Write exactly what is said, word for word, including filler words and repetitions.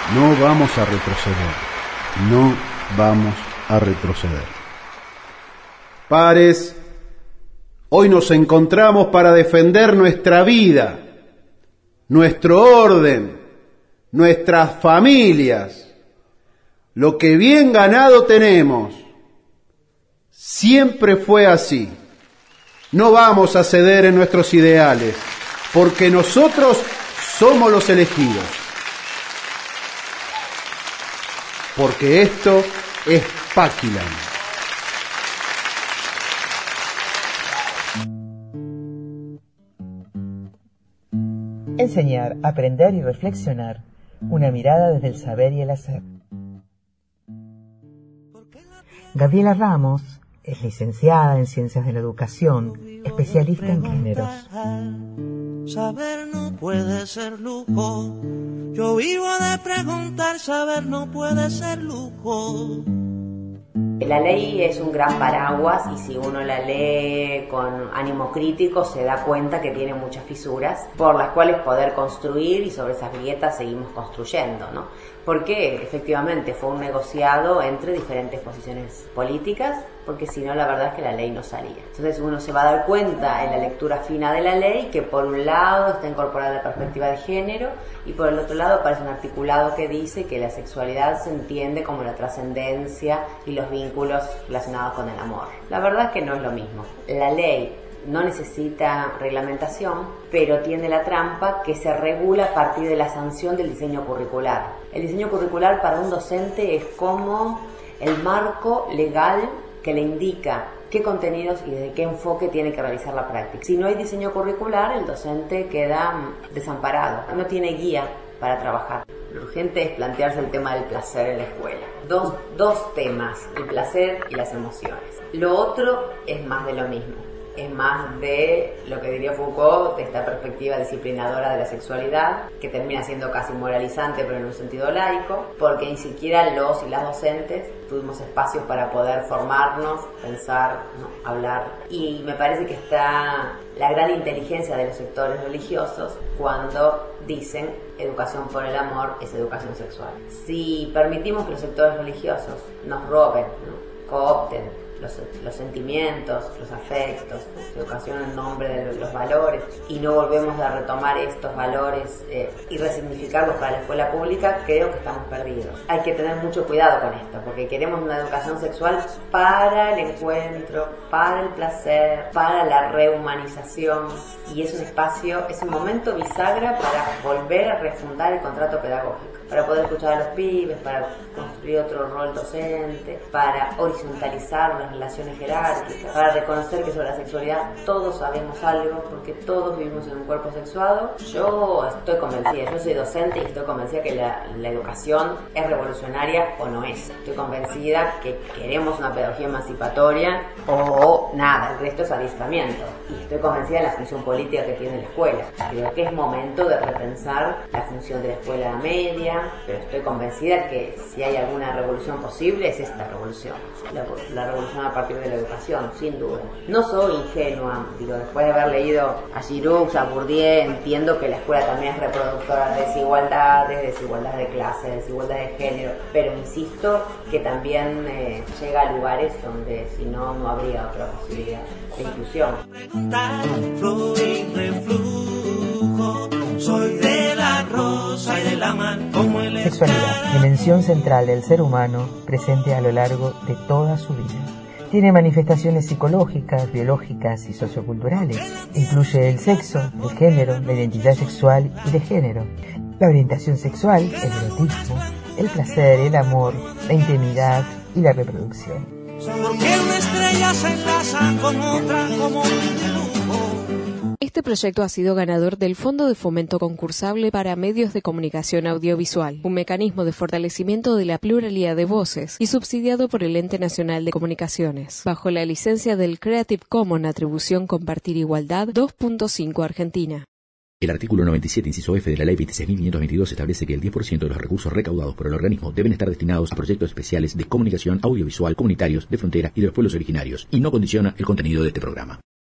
No vamos a retroceder. No vamos a retroceder. Pares, hoy nos encontramos para defender nuestra vida, nuestro orden, nuestras familias, lo que bien ganado tenemos. Siempre fue así. No vamos a ceder en nuestros ideales, porque nosotros somos los elegidos. Porque esto es Paquilan. Enseñar, aprender y reflexionar. Una mirada desde el saber y el hacer. Gabriela Ramos es licenciada en Ciencias de la Educación, especialista en géneros. Saber no puede ser lujo. Yo vivo de preguntar, saber no puede ser lujo. La ley es un gran paraguas y si uno la lee con ánimo crítico se da cuenta que tiene muchas fisuras por las cuales poder construir y sobre esas grietas seguimos construyendo, ¿no? Porque efectivamente fue un negociado entre diferentes posiciones políticas, porque si no la verdad es que la ley no salía. Entonces uno se va a dar cuenta en la lectura fina de la ley que por un lado está incorporada la perspectiva de género y por el otro lado aparece un articulado que dice que la sexualidad se entiende como la trascendencia y los vínculos relacionados con el amor. La verdad es que no es lo mismo. La ley no necesita reglamentación, pero tiene la trampa que se regula a partir de la sanción del diseño curricular. El diseño curricular para un docente es como el marco legal que le indica qué contenidos y desde qué enfoque tiene que realizar la práctica. Si no hay diseño curricular, el docente queda desamparado, no tiene guía para trabajar. Lo urgente es plantearse el tema del placer en la escuela. Dos, dos temas, el placer y las emociones. Lo otro es más de lo mismo. Es más de lo que diría Foucault, de esta perspectiva disciplinadora de la sexualidad, que termina siendo casi moralizante, pero en un sentido laico, porque ni siquiera los y las docentes tuvimos espacios para poder formarnos, pensar, ¿no? hablar. Y me parece que está la gran inteligencia de los sectores religiosos cuando dicen educación por el amor es educación sexual. Si permitimos que los sectores religiosos nos roben, ¿no? coopten, Los, los sentimientos, los afectos, la educación en nombre de los valores y no volvemos a retomar estos valores eh, y resignificarlos para la escuela pública, creo que estamos perdidos. Hay que tener mucho cuidado con esto porque queremos una educación sexual para el encuentro, para el placer, para la rehumanización y es un espacio, es un momento bisagra para volver a refundar el contrato pedagógico, para poder escuchar a los pibes, para construir otro rol docente, para horizontalizar las relaciones jerárquicas, para reconocer que sobre la sexualidad todos sabemos algo, porque todos vivimos en un cuerpo sexuado. Yo estoy convencida, yo soy docente y estoy convencida que la, la educación es revolucionaria o no es. Estoy convencida que queremos una pedagogía emancipatoria o nada, el resto es adiestramiento. Y estoy convencida de la función política que tiene la escuela. Creo que es momento de repensar la función de la escuela media, pero estoy convencida que si hay alguna revolución posible es esta revolución, la, la revolución a partir de la educación, sin duda. No soy ingenua, digo, después de haber leído a Giroux, a Bourdieu, entiendo que la escuela también es reproductora de desigualdades, desigualdad de clase, desigualdad de género, pero insisto que también eh, llega a lugares donde si no, no habría otra posibilidad de inclusión. Soy de la rosa y de la mar como el Sexualidad, dimensión central del ser humano presente a lo largo de toda su vida. Tiene manifestaciones psicológicas, biológicas y socioculturales. Incluye el sexo, el género, la identidad sexual y de género, la orientación sexual, el erotismo, el placer, el amor, la intimidad y la reproducción. Porque una estrella se enlaza con otra como un dibujo. Este proyecto ha sido ganador del Fondo de Fomento Concursable para Medios de Comunicación Audiovisual, un mecanismo de fortalecimiento de la pluralidad de voces y subsidiado por el Ente Nacional de Comunicaciones, bajo la licencia del Creative Commons Atribución Compartir Igualdad dos punto cinco Argentina. El artículo noventa y siete, inciso F de la Ley veintiséis mil quinientos veintidós establece que el diez por ciento de los recursos recaudados por el organismo deben estar destinados a proyectos especiales de comunicación audiovisual comunitarios de frontera y de los pueblos originarios, y no condiciona el contenido de este programa.